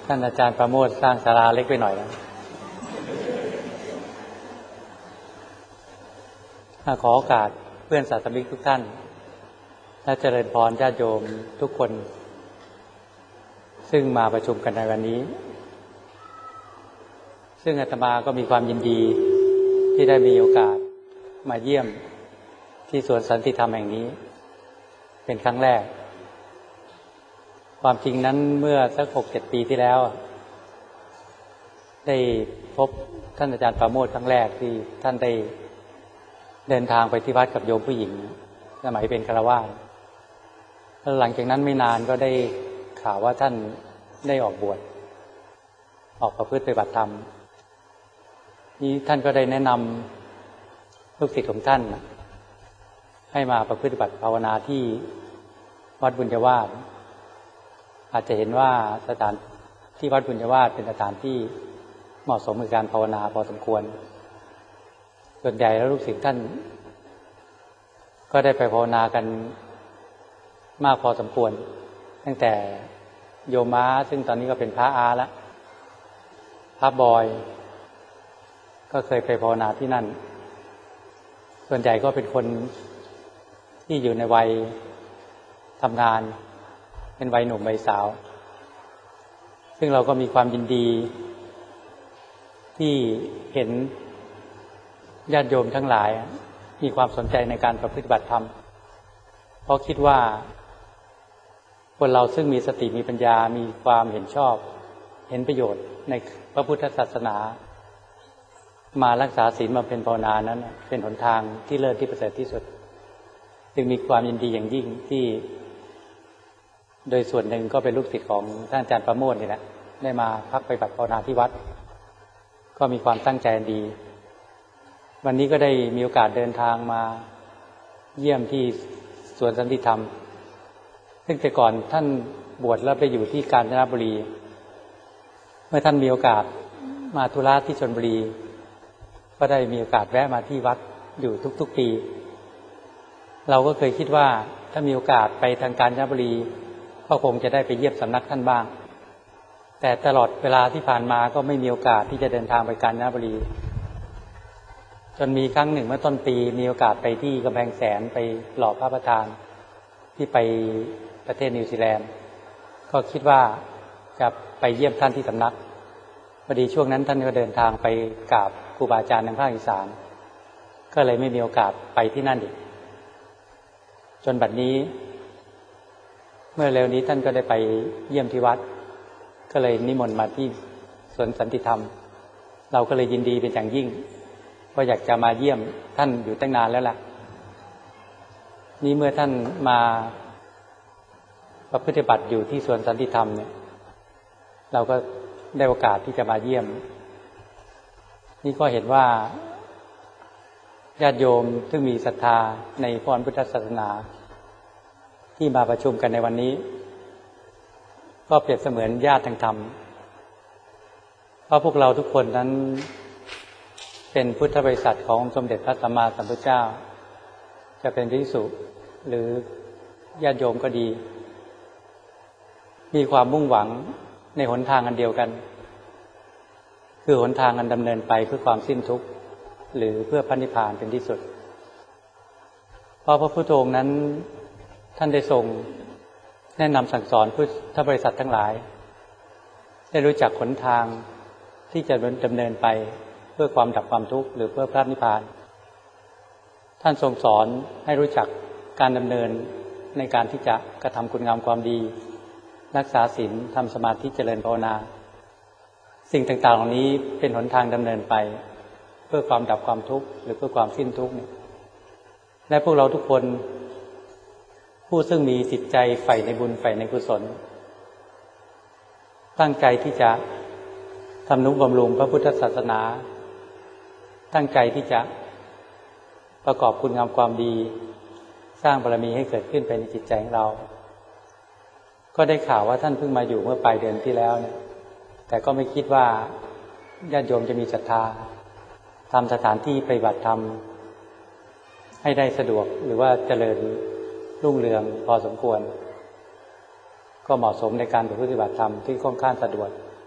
ท่านอาจารย์ประโมทสร้างศาลาเล็กไปหน่อยนะขอโอกาสเพื่อนศาสนิกทุกท่านและเจริญพรญาติโยมทุกคนซึ่งมาประชุมกันในวันนี้ซึ่งอาตมาก็มีความยินดีที่ได้มีโอกาสมาเยี่ยมที่สวนสันติธรรมแห่งนี้เป็นครั้งแรกความจริงนั้นเมื่อสัก 6-7 ปีที่แล้วได้พบท่านอาจารย์ประโมทครั้งแรกที่ท่านได้เดินทางไปที่วัดกับโยมผู้หญิงสมัยเป็นฆราวาสแล้วหลังจากนั้นไม่นานก็ได้ข่าวว่าท่านได้ออกบวชออกประพฤติปฏิบัติธรรมนี้ท่านก็ได้แนะนำลูกศิษย์ของท่านให้มาประพฤติปฏิบัติภาวนาที่วัดบุญญาวาสอาจจะเห็นว่าสถานที่วัดบุญญาวาสเป็นสถานที่เหมาะสมกับการภาวนาพอสมควรส่วนใหญ่แล้วลูกศิษย์ท่านก็ได้ไปภาวนากันมากพอสมควรตั้งแต่โยมม้าซึ่งตอนนี้ก็เป็นพระอาแล้วพระบอยก็เคยไปภาวนาที่นั่นส่วนใหญ่ก็เป็นคนที่อยู่ในวัยทำงานเป็นวัยหนุ่มวัยสาวซึ่งเราก็มีความยินดีที่เห็นญาติโยมทั้งหลายมีความสนใจในการประพฤติปฏิบัติธรรมเพราะคิดว่าคนเราซึ่งมีสติมีปัญญามีความเห็นชอบเห็นประโยชน์ในพระพุทธศาสนามารักษาศีลมาเป็นภาวนานั้นเป็นหนทางที่เลิศที่ประเสริฐที่สุดจึงมีความยินดีอย่างยิ่งที่โดยส่วนหนึ่งก็เป็นลูกศิษย์ของท่านอาจารย์ประโมทนี่แหละได้มาพักไปปฏิบัติภาวนาที่วัดก็มีความตั้งใจดีวันนี้ก็ได้มีโอกาสเดินทางมาเยี่ยมที่สวนสันติธรรมซึ่งแต่ก่อนท่านบวชแล้วไปอยู่ที่กาญจนบุรีเมื่อท่านมีโอกาสมาธุระที่ชลบุรีก็ได้มีโอกาสแวะมาที่วัดอยู่ทุกๆปีเราก็เคยคิดว่าถ้ามีโอกาสไปทางกาญจนบุรีก็คงจะได้ไปเยี่ยมสำนักท่านบ้างแต่ตลอดเวลาที่ผ่านมาก็ไม่มีโอกาสที่จะเดินทางไปกาญจนบุรีจนมีครั้งหนึ่งเมื่อต้นปีมีโอกาสไปที่กำแพงแสนไปหล่อพระประธานที่ไปประเทศนิวซีแลนด์ก็คิดว่าจะไปเยี่ยมท่านที่สำนักพอดีช่วงนั้นท่านก็เดินทางไปกราบครูบาอาจารย์ทางภาคอีสานก็เลยไม่มีโอกาสไปที่นั่นอีกจนบัดนี้เมื่อเร็วนี้ท่านก็ได้ไปเยี่ยมที่วัดก็เลยนิมนต์มาที่สวนสันติธรรมเราก็เลยยินดีเป็นอย่างยิ่งก็อยากจะมาเยี่ยมท่านอยู่ตั้งนานแล้วล่ะนี่เมื่อท่านมาปฏิบัติอยู่ที่สวนสันติธรรมเนี่ยเราก็ได้โอกาสที่จะมาเยี่ยมนี่ก็เห็นว่าญาติโยมซึ่งมีศรัทธาในพระพุทธศาสนาที่มาประชุมกันในวันนี้ก็เปรียบเสมือนญาติทางธรรมเพราะพวกเราทุกคนนั้นเป็นพุทธบริษัทของสมเด็จพระสัมมาสัมพุทธเจ้าจะเป็นภิกษุหรือญาติโยมก็ดีมีความมุ่งหวังในหนทางอันเดียวกันคือหนทางอันดำเนินไปเพื่อความสิ้นทุกข์หรือเพื่อพระนิพพานเป็นที่สุดเพราะพระพุทธองค์นั้นท่านได้ทรงแนะนำสั่งสอนพุทธบริษัททั้งหลายได้รู้จักหนทางที่จะดำเนินไปเพื่อความดับความทุกข์หรือเพื่อพระนิพพานท่านทรงสอนให้รู้จักการดำเนินในการที่จะกระทำคุณงามความดีรักษาศีลทำสมาธิเจริญภาวนาสิ่งต่างๆเหล่านี้เป็นหนทางดำเนินไปเพื่อความดับความทุกข์หรือเพื่อความสิ้นทุกข์และพวกเราทุกคนผู้ซึ่งมีจิตใจใฝ่ในบุญใฝ่ในกุศลตั้งใจที่จะทำนุบำรุงพระพุทธศาสนาตั้งใจที่จะประกอบคุณงามความดีสร้างบารมีให้เกิดขึ้นภายในจิตใจของเราก็ได้ข่าวว่าท่านเพิ่งมาอยู่เมื่อปลายเดือนที่แล้วเนี่ยแต่ก็ไม่คิดว่าญาติโยมจะมีศรัทธาทำสถานที่ปฏิบัติธรรมให้ได้สะดวกหรือว่าเจริญรุ่งเรืองพอสมควรก็เหมาะสมในการปฏิบัติธรรมที่ค่อนข้างสะดวก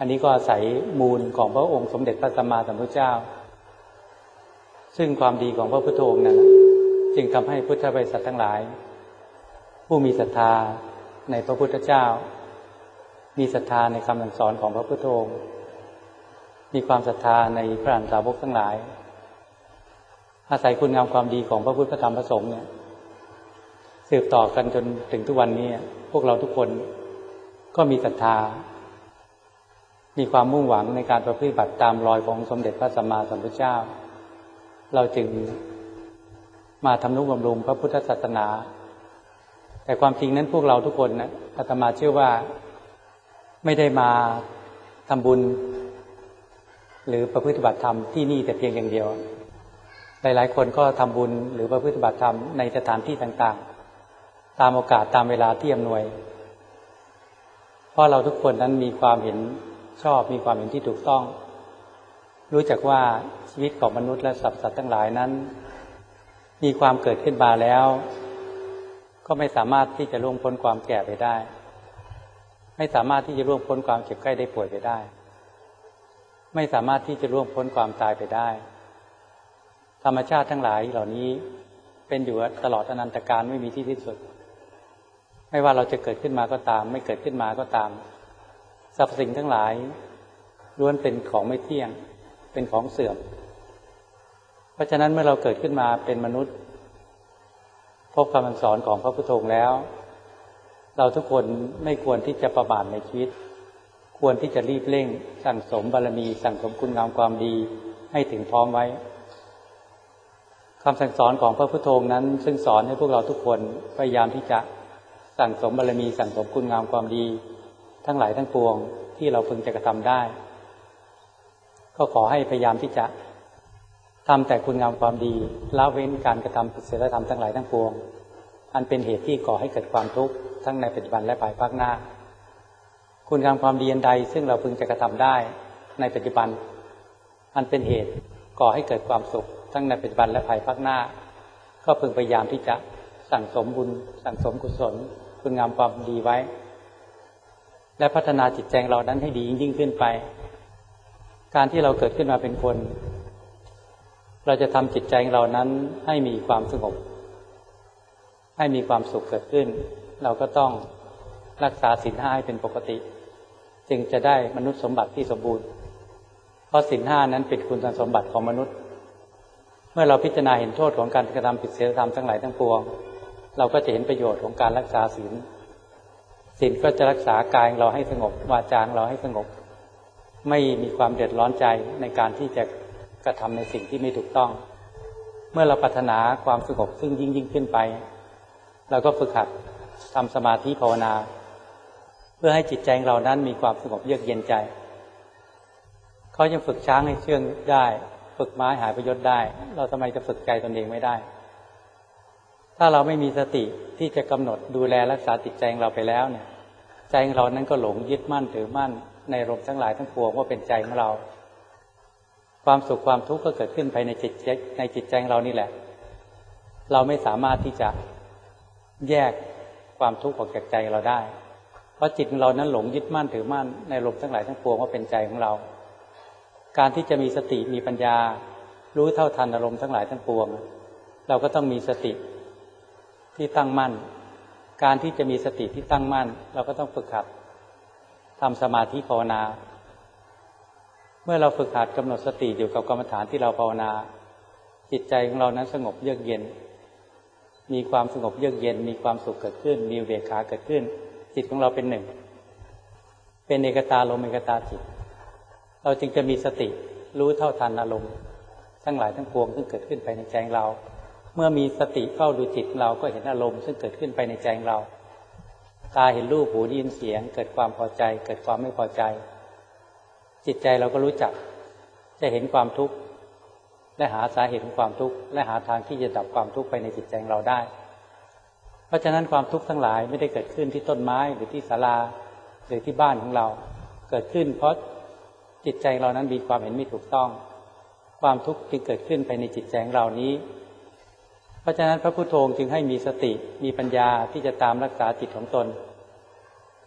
อันนี้ก็อาศัยมูลของพระองค์สมเด็จพระสัมมาสัมพุทธเจ้าซึ่งความดีของพระพุทธองค์นั้นจึงทำให้พุทธบริษัททั้งหลายผู้มีศรัทธาในพระพุทธเจ้ามีศรัทธาในคำสั่งสอนของพระพุทธองค์มีความศรัทธาในพระอรหันตสาวกทั้งหลายอาศัยคุณงามความดีของพระพุทธธรรมพระสงฆ์เนี่ยสืบต่อกันจนถึงทุกวันนี้พวกเราทุกคนก็มีศรัทธามีความมุ่งหวังในการประพฤติบัติตามรอยของสมเด็จพระสัมมาสัมพุทธเจ้าเราจึงมาทำนุบำรุงพระพุทธศาสนาแต่ความจริงนั้นพวกเราทุกคนนะอาตมาเชื่อว่าไม่ได้มาทำบุญหรือประพฤติบัติธรรมที่นี่แต่เพียงอย่างเดียวหลายๆคนก็ทำบุญหรือประพฤติบัติธรรมในสถานที่ต่างๆตามโอกาสตามเวลาที่อำนวยเพราะเราทุกคนนั้นมีความเห็นชอบมีความเห็นที่ถูกต้องรู้จักว่าชีวิตของมนุษย์และสัตว์ทั้งหลายนั้นมีความเกิดขึ้นมาแล้วก็ไม่สามารถที่จะล่วงพ้นความแก่ไปได้ไม่สามารถที่จะล่วงพ้นความเจ็บไข้ได้ป่วยไปได้ไม่สามารถที่จะล่วงพ้นความตายไปได้ธรรมชาติทั้งหลายเหล่านี้เป็นอยู่ตลอดอนันตกาลไม่มีที่สิ้นสุดไม่ว่าเราจะเกิดขึ้นมาก็ตามไม่เกิดขึ้นมาก็ตามสรรพสิ่งทั้งหลายล้วนเป็นของไม่เที่ยงเป็นของเสื่อมเพราะฉะนั้นเมื่อเราเกิดขึ้นมาเป็นมนุษย์พบคำสอนของพระพุทธองค์แล้วเราทุกคนไม่ควรที่จะประมาทในชีวิตควรที่จะรีบเร่งสั่งสมบารมีสั่งสมคุณงามความดีให้ถึงพร้อมไว้คำสั่งสอนของพระพุทธองค์นั้นซึ่งสอนให้พวกเราทุกคนพยายามที่จะสั่งสมบารมีสั่งสมคุณงามความดีทั้งหลายทั้งปวงที่เราพึงจะกระทำได้ก็ขอให้พยายามที่จะทำแต่คุณงามความดีละเว้นการกระทำผิดศีลธรรมทั้งหลายทั้งปวงอันเป็นเหตุที่ก่อให้เกิดความทุกข์ทั้งในปัจจุบันและภายภาคหน้าคุณงามความดีอันใดซึ่งเราพึงจะกระทำได้ในปัจจุบันอันเป็นเหตุก่อให้เกิดความสุขทั้งในปัจจุบันและภายภาคหน้าก็พึงพยายามที่จะสั่งสมบุญสั่งสมกุศลคุณงามความดีไว้และพัฒนาจิตใจเรานั้นให้ดียิ่งขึ้นไปการที่เราเกิดขึ้นมาเป็นคนเราจะทำจิตใจเรานั้นให้มีความสงบให้มีความสุขเกิดขึ้นเราก็ต้องรักษาศีล 5ให้เป็นปกติจึงจะได้มนุษย์สมบัติที่สมบูรณ์เพราะศีล 5นั้นเป็นคุณสมบัติของมนุษย์เมื่อเราพิจารณาเห็นโทษของการกระทำผิดศีลธรรมทั้งหลายทั้งปวงเราก็จะเห็นประโยชน์ของการรักษาศีลศีลก็จะรักษากายเราให้สงบวาจาเราให้สงบไม่มีความเดือดร้อนใจในการที่จะกระทำในสิ่งที่ไม่ถูกต้องเมื่อเราปรารถนาความสงบซึ่งยิ่งขึ้นไปเราก็ฝึกหัดทำสมาธิภาวนาเพื่อให้จิตใจเรานั้นมีความสงบเยือกเย็นใจเขายังฝึกช้างให้เชื่องได้ฝึกม้าหายประโยชน์ได้เราทำไมจะฝึกใจตนเองไม่ได้ถ้าเราไม่มีสติที่จะกำหนดดูแลรักษาจิตใจเราไปแล้วเนี่ยใจของเรานั้นก็หลงยึดมั่นถือมั่นในอารมณ์ทั้งหลายทั้งปวงว่าเป็นใจของเราความสุขความทุกข์ก็เกิดขึ้นภายในจิตใจของเรานี่แหละเราไม่สามารถที่จะแยกความทุกข์ออกจากใจเราได้เพราะจิตของเรานั้นหลงยึดมั่นถือมั่นในอารมณ์ทั้งหลายทั้งปวงว่าเป็นใจของเราการที่จะมีสติมีปัญญารู้เท่าทันอารมณ์ทั้งหลายทั้งปวงเราก็ต้องมีสติที่ตั้งมั่นการที่จะมีสติที่ตั้งมั่นเราก็ต้องฝึกหัดทำสมาธิภาวนาเมื่อเราฝึกหัดกำหนดสติอยู่กับกรรมฐานที่เราภาวนาจิตใจของเรานั้นสงบเยือกเย็นมีความสงบเยือกเย็นมีความสุขเกิดขึ้นมีอุเบกขาเกิดขึ้นจิตของเราเป็นหนึ่งเป็นเอกตาลมเอกตาจิตเราจึงจะมีสติรู้เท่าทันอารมณ์ทั้งหลายทั้งปวงซึ่งเกิดขึ้นภายในใจของเราเมื่อมีสติเฝ้าดูจิตเราก็เห็นอารมณ์ซึ่งเกิดขึ้นภายในใจของเราตาเห็นรูปหูได้ยินเสียงเกิดความพอใจเกิดความไม่พอใจจิตใจเราก็รู้จักจะเห็นความทุกข์และหาสาเหตุของความทุกข์และหาทางที่จะดับความทุกข์ไปในจิตใจของเราได้เพราะฉะนั้นความทุกข์ทั้งหลายไม่ได้เกิดขึ้นที่ต้นไม้หรือที่ศาลาหรือที่บ้านของเราเกิดขึ้นเพราะจิตใจเรานั้นมีความเห็นไม่ถูกต้องความทุกข์จึงเกิดขึ้นภายในจิตใจของเรานี้เพราะฉะนั้นพระพุทโธจึงให้มีสติมีปัญญาที่จะตามรักษาจิตของตน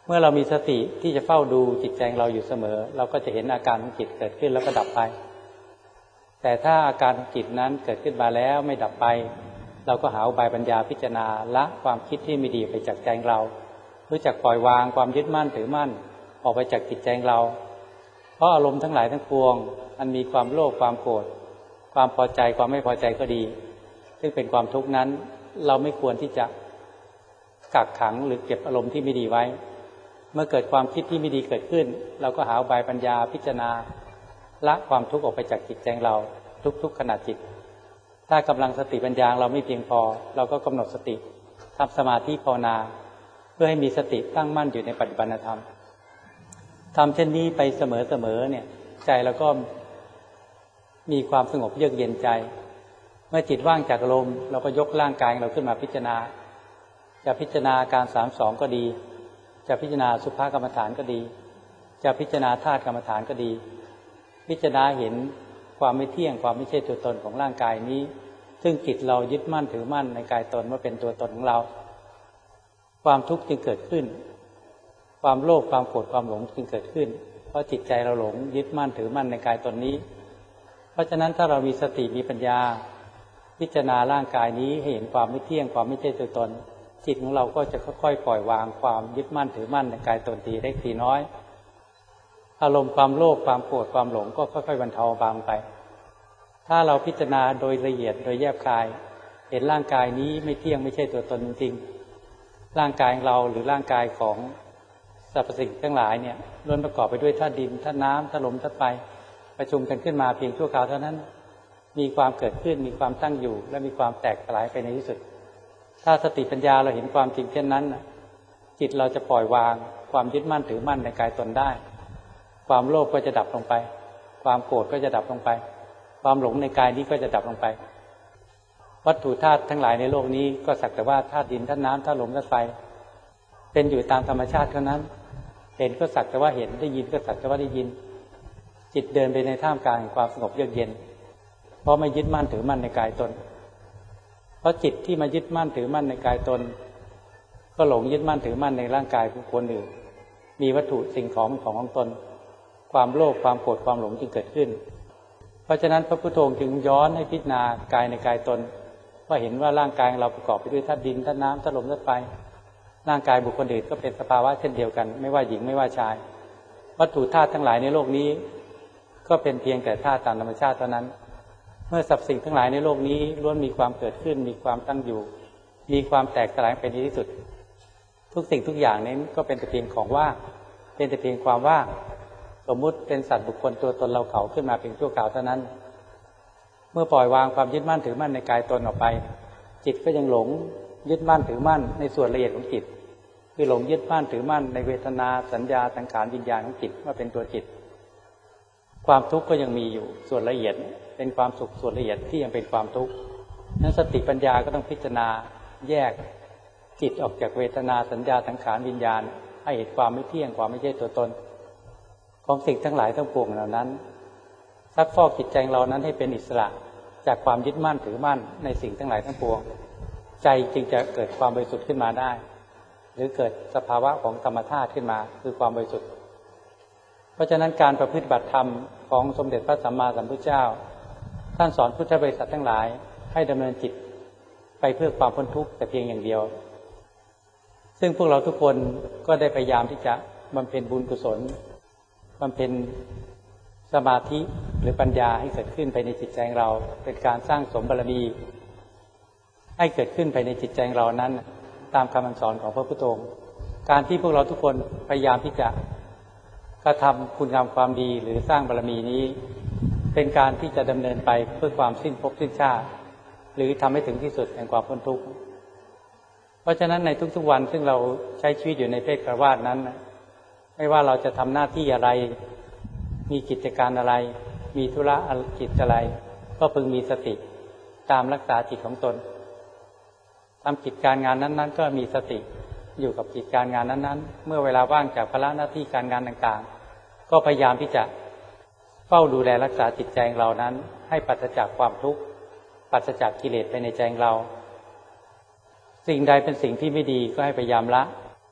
เมื่อเรามีสติที่จะเฝ้าดูจิตใจเราอยู่เสมอเราก็จะเห็นอาการของจิตเกิดขึ้นแล้วก็ดับไปแต่ถ้าอาการของจิตนั้นเกิดขึ้นมาแล้วไม่ดับไปเราก็หาอุบายปัญญาพิจารณาละความคิดที่ไม่ดีไปจากใจเรารู้จักปล่อยวางความยึดมั่นถือมั่นออกไปจากจิตใจเราเพราะอารมณ์ทั้งหลายทั้งปวงอันมีความโลภความโกรธความพอใจความไม่พอใจก็ดีซึ่งเป็นความทุกข์นั้นเราไม่ควรที่จะกักขังหรือเก็บอารมณ์ที่ไม่ดีไว้เมื่อเกิดความคิดที่ไม่ดีเกิดขึ้นเราก็หาอุบายปัญญาพิจารณาละความทุกข์ออกไปจากจิตใจเราทุกๆขณะจิตถ้ากำลังสติปัญญาเราไม่เพียงพอเราก็กำหนดสติทำสมาธิภาวนาเพื่อให้มีสติตั้งมั่นอยู่ในปัจจุบันธรรมทำเช่นนี้ไปเสมอเนี่ยใจเราก็มีความสงบเยือกเย็นใจเมื่อจิตว่างจากอารมณ์เราก็ยกร่างกายเราขึ้นมาพิจารณาจะพิจารณาการ32ก็ดีจะพิจารณาสุภกรรมฐานก็ดีจะพิจารณาธาตุกรรมฐานก็ดีพิจารณาเห็นความไม่เที่ยงความไม่ใช่ตัวตนของร่างกายนี้ซึ่งจิตเรายึดมั่นถือมั่นในกายตนว่าเป็นตัวตนของเราความทุกข์จึงเกิดขึ้นความโลภความโกรธความหลงจึงเกิดขึ้นเพราะจิตใจเราหลงยึดมั่นถือมั่นในกายตนนี้เพราะฉะนั้นถ้าเรามีสติมีปัญญาพิจารณาร่างกายนี้ให้เห็นความไม่เที่ยงความไม่ใช่ตัวตนจิตของเราก็จะค่อยๆปล่อยวางความยึดมั่นถือมั่นในกายตนทีเล็กทีน้อยอารมณ์ความโลภความโกรธความหลงก็ค่อยๆบรรเทาบางไปถ้าเราพิจารณาโดยละเอียดโดยแยบคายเห็นร่างกายนี้ไม่เที่ยงไม่ใช่ตัวตนจริงๆร่างกายของเราหรือร่างกายของสรรพสิ่งทั้งหลายเนี่ยล้วนประกอบไปด้วยธาตุดินธาตุน้ำธาตุลมธาตุไฟประชุมกันขึ้นมาเพียงชั่วคราวเท่านั้นมีความเกิดขึ้นมีความตั้งอยู่และมีความแตกสลายไปในที่สุดถ้าสติปัญญาเราเห็นความจริงเช่นนั้นจิตเราจะปล่อยวางความยึดมั่นถือมั่นในกายตนได้ความโลภก็จะดับลงไปความโกรธก็จะดับลงไปความหลงในกายนี้ก็จะดับลงไปวัตถุธาตุทั้งหลายในโลกนี้ก็สักแต่ว่าธาตุดินธาตุน้ำธาตุลมธาตุไฟเป็นอยู่ตามธรรมชาติเท่านั้นเห็นก็สักแต่ว่าเห็นได้ยินก็สักแต่ว่าได้ยินจิตเดินไปในท่ามกลางแห่งความสงบเยือกเย็นเพราะไม่ยึดมั่นถือมั่นในกายตนเพราะจิตที่มายึดมั่นถือมั่นในกายตนก็หลงยึดมั่นถือมั่นในร่างกายของคนอื่นมีวัตถุสิ่งของตนความโลภความโกรธความหลงจึงเกิดขึ้นเพราะฉะนั้นพระพุทโธจึงย้อนให้พิจารณากายในกายตนว่าเห็นว่าร่างกายเราประกอบไปด้วยธาตุดินธาตุน้ำธาตุลมธาตุไฟร่างกายบุคคลอื่นก็เป็นสภาวะเช่นเดียวกันไม่ว่าหญิงไม่ว่าชายวัตถุธาตุทั้งหลายในโลกนี้ก็เป็นเพียงแต่ธาตุตามธรรมชาติเท่านั้นเมื่อสรรพสิ่งทั้งหลายในโลกนี้ล้วนมีความเกิดขึ้นมีความตั้งอยู่มีความแตกสลายไปในที่สุดทุกสิ่งทุกอย่างนั้นก็เป็นแต่เพียงของว่างเป็นแต่เพียงความว่างสมมุติเป็นสัตว์บุคคลตัวตนเราเขาขึ้นมาเพียงชั่วคราวเท่านั้นเมื่อปล่อยวางความยึดมั่นถือมั่นในกายตนออกไปจิตก็ยังหลงยึดมั่นถือมั่นในส่วนละเอียดของจิตคือหลงยึดมั่นถือมั่นในเวทนาสัญญาสังขารวิญญาณของจิตว่าเป็นตัวจิตความทุกข์ก็ยังมีอยู่ส่วนละเอียดเป็นความสุขส่วนละเอียดที่ยังเป็นความทุกข์นั้นสติปัญญาก็ต้องพิจารณาแยกจิตออกจากเวทนาสัญญาสังขารวิญญาณให้เห็นความไม่เที่ยงความไม่ใช่ตัวตนของสิ่งทั้งหลายทั้งปวงเหล่านั้นซักฟอกจิตใจเรานั้นให้เป็นอิสระจากความยึดมั่นถือมั่นในสิ่งทั้งหลายทั้งปวงใจจึงจะเกิดความบริสุทธิ์ขึ้นมาได้หรือเกิดสภาวะของธรรมธาตุขึ้นมาคือความบริสุทธิ์เพราะฉะนั้นการประพฤติบัติธรรมของสมเด็จพระสัมมาสัมพุทธเจ้าท่านสอนพุทธบริษัททั้งหลายให้ดำเนินจิตไปเพื่อความพ้นทุกข์แต่เพียงอย่างเดียวซึ่งพวกเราทุกคนก็ได้พยายามที่จะบำเพ็ญบุญกุศลบำเพ็ญสมาธิหรือปัญญาให้เกิดขึ้นไปในจิตใจของเราเป็นการสร้างสมบารมีให้เกิดขึ้นไปในจิตใจของเรานั้นตามคำสอนของพระพุทธองค์การที่พวกเราทุกคนพยายามที่จะกระทำคุณงามความดีหรือสร้างบารมีนี้เป็นการที่จะดำเนินไปเพื่อความสิ้นภพสิ้นชาติหรือทำให้ถึงที่สุดแห่งความพ้นทุกข์เพราะฉะนั้นในทุกๆวันซึ่งเราใช้ชีวิตอยู่ในเพศฆราวาสนั้นไม่ว่าเราจะทำหน้าที่อะไรมีกิจการอะไรมีธุระกิจอะไรก็พึงมีสติตามรักษาจิตของตนทำกิจการงานนั้นๆก็มีสติอยู่กับกิจการงานนั้นๆเมื่อเวลาว่างจากภาระหน้าที่การงานต่างๆก็พยายามที่จะเฝ้าดูแลรักษาจิตใจของเรานั้นให้ปราศจากความทุกข์ปราศจากกิเลสไปในใจของเราสิ่งใดเป็นสิ่งที่ไม่ดีก็ให้พยายามละ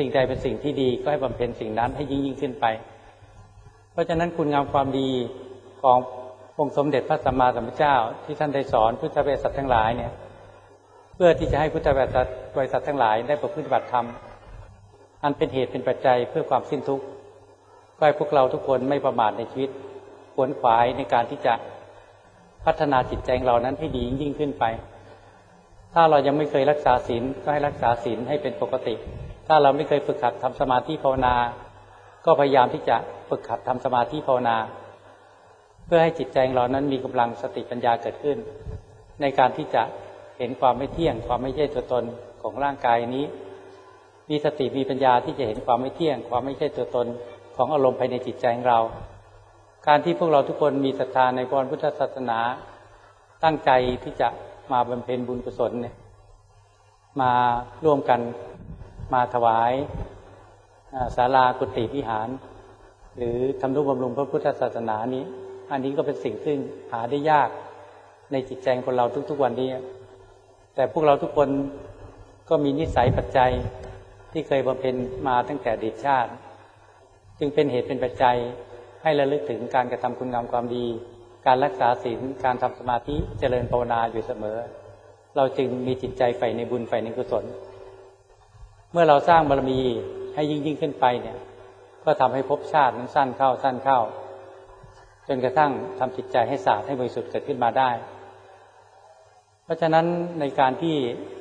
สิ่งใดเป็นสิ่งที่ดีก็ให้บำเพ็ญสิ่งนั้นให้ยิ่งขึ้นไปเพราะฉะนั้นคุณงามความดีขององค์สมเด็จพระสัมมาสัมพุทธเจ้าที่ท่านได้สอนพุทธบริษัททั้งหลายเนี่ยเพื่อที่จะให้พุทธบริษัททั้งหลายได้ประพฤติปฏิบัติธรรมอันเป็นเหตุเป็นปัจจัยเพื่อความสิ้นทุกข์ก็ให้พวกเราทุกคนไม่ประมาทในชีวิตขวนขวายในการที่จะพัฒนาจิตใจของเรานั้นให้ดียิ่งขึ้นไปถ้าเรายังไม่เคยรักษาศีลก็ให้รักษาศีลให้เป็นปกติถ้าเราไม่เคยฝึกหัดทำสมาธิภาวนาก็พยายามที่จะฝึกหัดทำสมาธิภาวนาเพื่อให้จิตใจของเรานั้นมีกำลังสติปัญญาเกิดขึ้นในการที่จะเห็นความไม่เที่ยงความไม่ใช่ตัวตนของร่างกายนี้มีสติมีปัญญาที่จะเห็นความไม่เที่ยงความไม่ใช่ตัวตนของอารมณ์ภายในจิตใจของเราการที่พวกเราทุกคนมีศรัทธาในพระพุทธศาสนาตั้งใจที่จะมาบำเพ็ญบุญกุศลเนี่ยมาร่วมกันมาถวายศาลากุฏิวิหารหรือทำนุบำรุงพระพุทธศาสนานี้อันนี้ก็เป็นสิ่งซึ่งหาได้ยากในจิตใจของเราทุกๆวันนี้แต่พวกเราทุกคนก็มีนิสัยปัจจัยที่เคยบำเพ็ญมาตั้งแต่อดีตชาติจึงเป็นเหตุเป็นปัจจัยให้ระลึกถึงการกระทำคุณงามความดีการรักษาศีลการทำสมาธิเจริญภาวนาอยู่เสมอเราจึงมีจิตใจใฝ่ในบุญใฝ่ในกุศลเมื่อเราสร้างบารมีให้ยิ่งขึ้นไปเนี่ยก็ทำให้ภพชาตินั้นสั้นเข้าจนกระทั่งทำจิตใจให้สะอาดให้บริสุทธิ์เกิดขึ้นมาได้เพราะฉะนั้นในการที่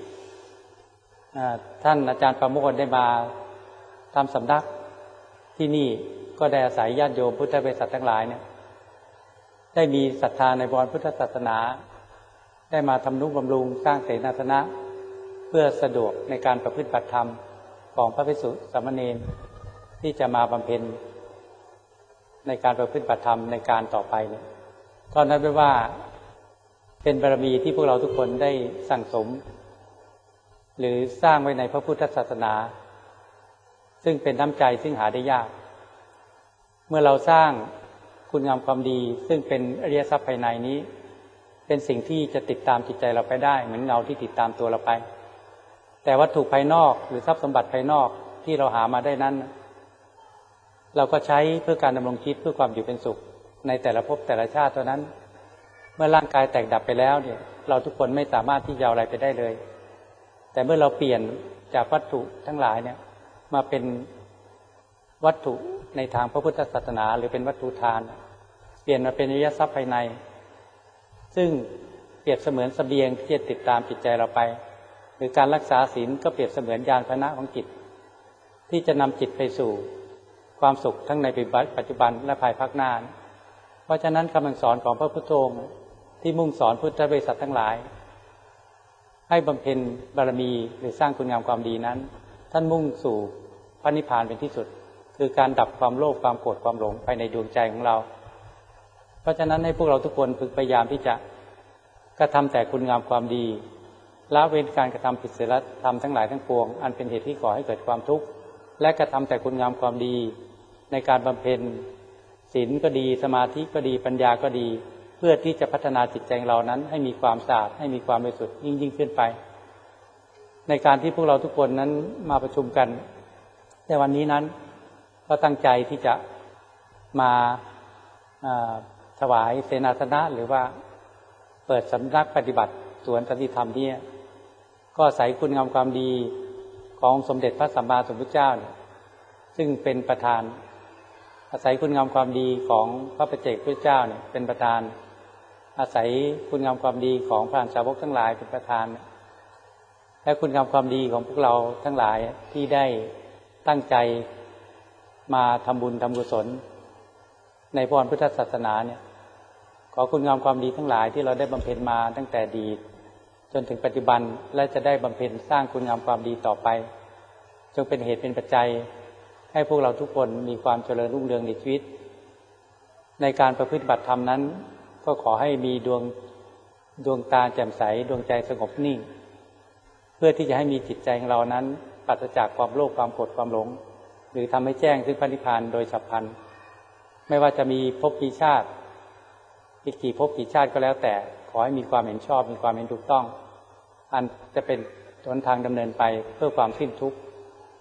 ท่านอาจารย์ประโมทได้มาทำสำนักที่นี่ก็ได้อาศัยญาติโยมพุทธบริษัททั้งหลายเนี่ยได้มีศรัทธาในพระพุทธศาสนาได้มาทำนุบำรุงสร้างเสนาสนะเพื่อสะดวกในการประพฤติปฏิบัติธรรมของพระภิกษุสามเณรที่จะมาบำเพ็ญในการประพฤติปฏิบัติธรรมในการต่อไปเนี่ยก็นับได้ว่าเป็นบารมีที่พวกเราทุกคนได้สั่งสมหรือสร้างไว้ในพระพุทธศาสนาซึ่งเป็นน้ำใจซึ่งหาได้ยากเมื่อเราสร้างคุณงามความดีซึ่งเป็นอริยทรัพย์ภายในนี้เป็นสิ่งที่จะติดตามจิตใจเราไปได้เหมือนเงาที่ติดตามตัวเราไปแต่วัตถุภายนอกหรือทรัพย์สมบัติภายนอกที่เราหามาได้นั้นเราก็ใช้เพื่อการดำรงชีวิตเพื่อความอยู่เป็นสุขในแต่ละภพแต่ละชาติเท่านั้นเมื่อร่างกายแตกดับไปแล้วเนี่ยเราทุกคนไม่สามารถที่จะเอาอะไรไปได้เลยแต่เมื่อเราเปลี่ยนจากวัตถุทั้งหลายเนี่ยมาเป็นวัตถุในทางพระพุทธศาสนาหรือเป็นวัตถุทานเปลี่ยนมาเป็นอริยทรัพย์ภายในซึ่งเปรียบเสมือนเสบียงที่จะติดตามจิตใจเราไปหรือการรักษาศีลก็เปรียบเสมือนยานพาหนะของจิตที่จะนำจิตไปสู่ความสุขทั้งในปัจจุบันและภายภาคหน้าเพราะฉะนั้นคำสอนของพระพุทธองค์ที่มุ่งสอนพุทธบริษัททั้งหลายให้บำเพ็ญบารมีหรือสร้างคุณงามความดีนั้นท่านมุ่งสู่พระนิพพานเป็นที่สุดคือการดับความโลภความโกรธความหลงภายในดวงใจของเราเพราะฉะนั้นให้พวกเราทุกคนพึงพยายามที่จะกระทำแต่คุณงามความดีละเว้นการกระทำผิดศีลธรรมทั้งหลายทั้งปวงอันเป็นเหตุที่ก่อให้เกิดความทุกข์และกระทำแต่คุณงามความดีในการบำเพ็ญศีลก็ดีสมาธิก็ดีปัญญาก็ดีเพื่อที่จะพัฒนาจิตใจของเรานั้นให้มีความสะอาดให้มีความบริสุทธิ์ยิ่งขึ้นไปในการที่พวกเราทุกคนนั้นมาประชุมกันในวันนี้นั้นก็ตั้งใจที่จะมาถวายเสนาสนะหรือว่าเปิดสำนักปฏิบัติสวนสันติธรรมนี้ก็อาศัยคุณงามความดีของสมเด็จพระสัมมาสัมพุทธเจ้าซึ่งเป็นประธานอาศัยคุณงามความดีของพระปัจเจกพุทธเจ้าเนี่ยเป็นประธานอาศัยคุณงามความดีของพระสาวกทั้งหลายเป็นประธานและคุณงามความดีของพวกเราทั้งหลายที่ได้ตั้งใจมาทำบุญทำกุศลในพระพุทธศาสนาเนี่ยขอคุณงามความดีทั้งหลายที่เราได้บำเพ็ญมาตั้งแต่อดีตจนถึงปัจจุบันและจะได้บำเพ็ญสร้างคุณงามความดีต่อไปจงเป็นเหตุเป็นปัจจัยให้พวกเราทุกคนมีความเจริญรุ่งเรืองในชีวิตในการประพฤติบัติธรรมนั้นก็ขอให้มีดวงตาแจ่มใสดวงใจสงบนิ่งเพื่อที่จะให้มีจิตใจของเรานั้นปราศจากความโลภความโกรธความหลงหรือทำให้แจ้งซึ่งพระนิพพานโดยฉับพลันไม่ว่าจะมีภพกี่ชาติอีกกี่ภพกี่ชาติก็แล้วแต่ขอให้มีความเห็นชอบมีความเห็นถูกต้องอันจะเป็นหนทางดำเนินไปเพื่อความสิ้นทุกข์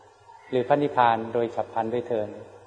หรือพระนิพพานโดยฉับพลันด้วยเถิด